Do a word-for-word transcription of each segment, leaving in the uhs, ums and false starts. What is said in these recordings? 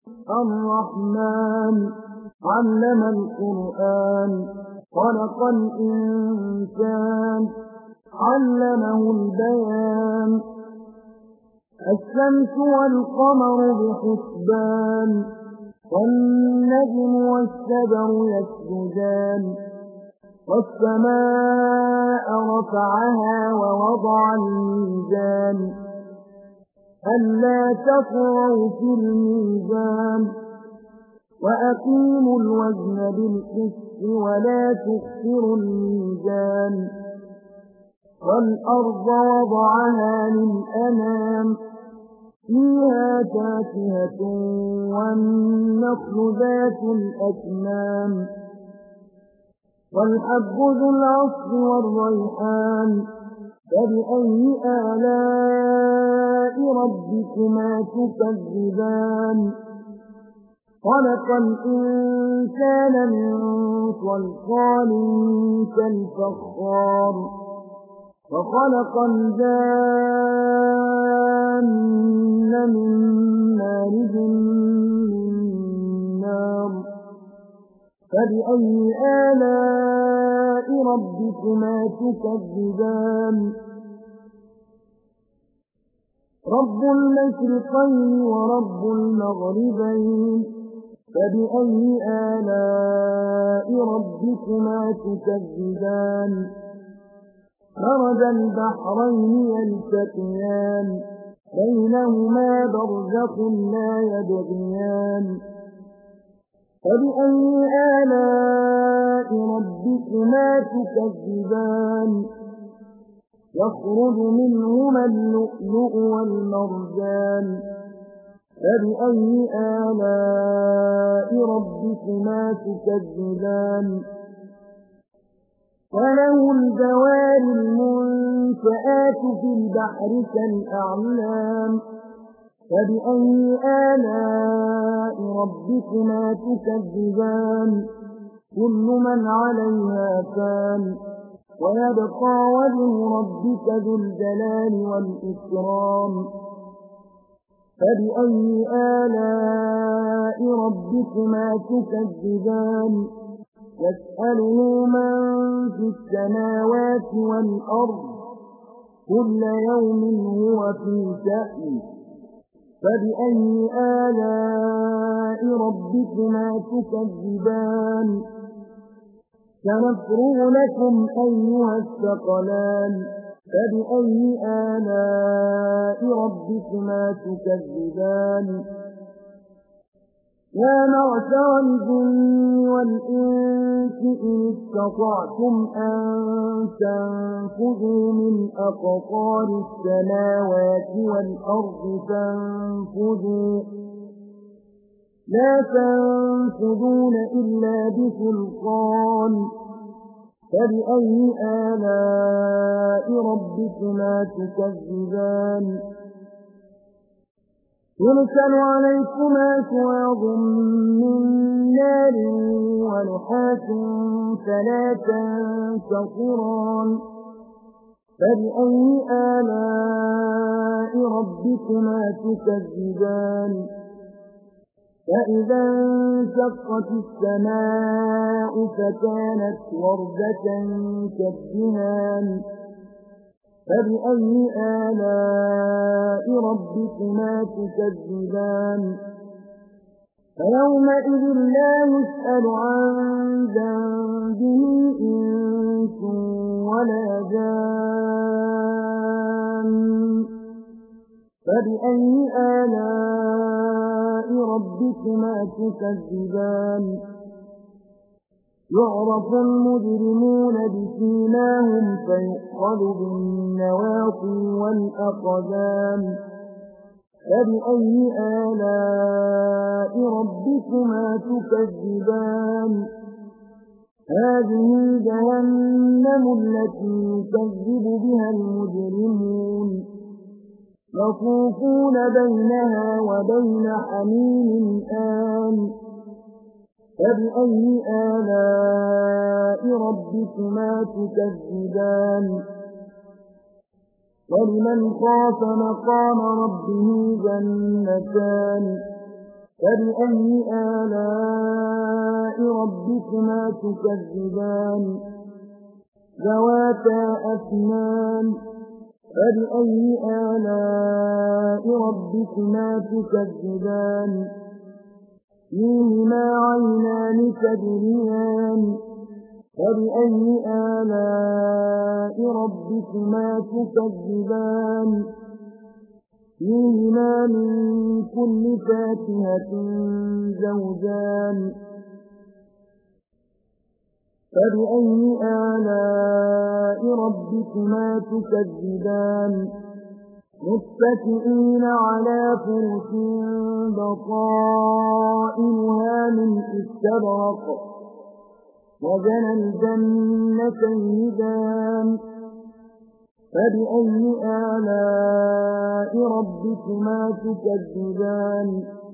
الرحمن علم القرآن خلق الإنسان علمه البيان الشمس والقمر بحسبان والنجم والشجر يسجدان والسماء رفعها ووضع الميزان ألا تطغوا في الميزان وأقيموا الوزن بالقسط ولا تخسروا الميزان والأرض وضعها للأنام فيها فاكهة والنخل ذات الأكمام والحب ذو العصف والريحان فبأي آلاء ربكما تكذبان خلق الإنسان من صلصال كالفخار وخلق الجان من مارج من نار فبأي آلاء ربكما تكذبان رب المشرقين ورب المغربين فبأي آلاء ربكما تكذبان مرج البحرين يلتقيان بينهما برزخ لا يبغيان فبأي آلاء ربكما تكذبان يخرج منهما اللؤلؤ والمرجان فبأي آلاء ربكما تكذبان وله الجوار المنشآت في البحر كالأعلام فبأي آلاء ربكما تكذبان كل من عليها فان ويبقى وجه ربك ذو الجلال والإكرام فبأي آلاء ربكما تكذبان يسأله من في السماوات والأرض كل يوم هو في شأن فبأي آلاء ربكما تكذبان سنفرغ لكم أيها الثقلان فبأي آلاء ربكما تكذبان يا معشر الجن والإنس إن استطعتم أن تنفذوا من أقطار السماوات والأرض فانفذوا لا تنفذون إلا بسلطان فبأي آلاء ربكما تكذبان يرسل عليكما شواظ من نار ونحاس فلا تنتصران فبأي آلاء ربكما تكذبان فإذا انشقت السماء فكانت وردة كالدهان فبأي آلاء ربكما تكذبان فيومئذ لا يسأل عن ذنبه إنس ولا جان فبأي آلاء ربكما تكذبان يعرف المجرمون بسيماهم فيؤخذ بالنواصي والأقدام فبأي آلاء ربكما تكذبان هذه جهنم التي يكذب بها المجرمون يطوفون بينها وبين حميم آن فبأي آلاء ربكما تكذبان ولمن خاف مقام ربه جنتان فبأي آلاء ربكما تكذبان ذواتا أفنان فبأي آلاء ربكما تكذبان فيهما عينان تجريان فبأي آلاء ربكما تكذبان فيهما من كل فاكهة زوجان فبأي آلاء ربكما تكذبان متكئين على فرش بطائنها من استبرق وجنى الجنتين دان فبأي آلاء ربكما تكذبان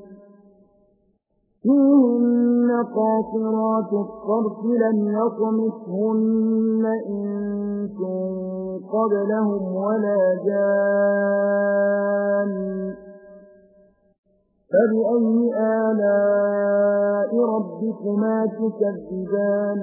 فيهن قاصرات الطرف لم يطمثهن إنس قبلهم ولا جان فبأي آلاء ربكما تكذبان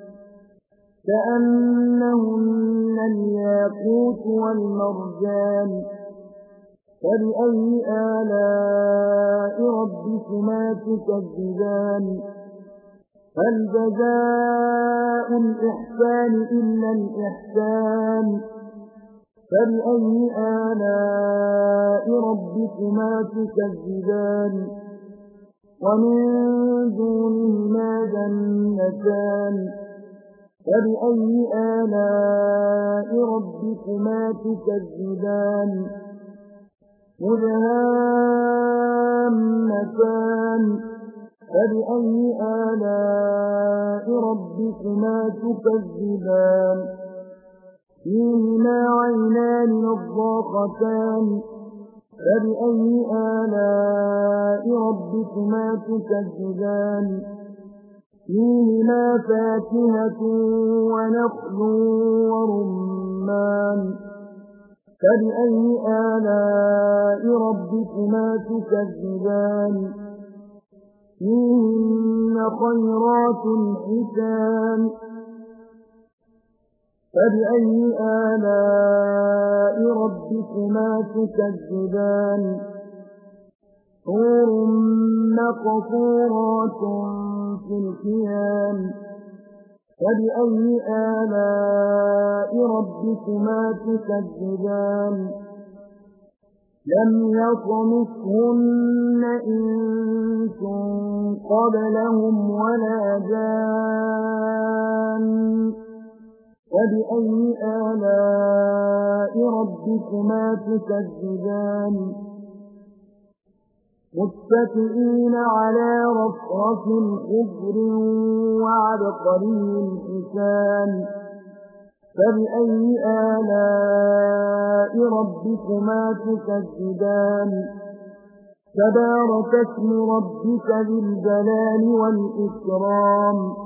كأنهن الياقوت والمرجان فبأي آلاء ربكما تكذبان هل جزاء الإحسان إلا الإحسان فبأي آلاء ربكما تكذبان ومن دونهما جنتان فبأي آلاء ربكما تكذبان مدهامتان فبأي آلاء ربكما تكذبان فيهما عينان نضاختان فبأي آلاء ربكما تكذبان فيهما فاكهة ونخل ورمان فبأي آلاء ربكما تكذبان فيهن خيرات حسان فبأي آلاء ربكما تكذبان حور مقصورات في الخيام فبأي آلاء ربكما تكذبان لم يطمثهن إنس قبلهم ولا جان فبأي آلاء ربكما تكذبان متكئين على رفرف خضر وعبقري حسان فبأي آلاء ربكما تكذبان تبارك اسم ربك ذي الجلال والإكرام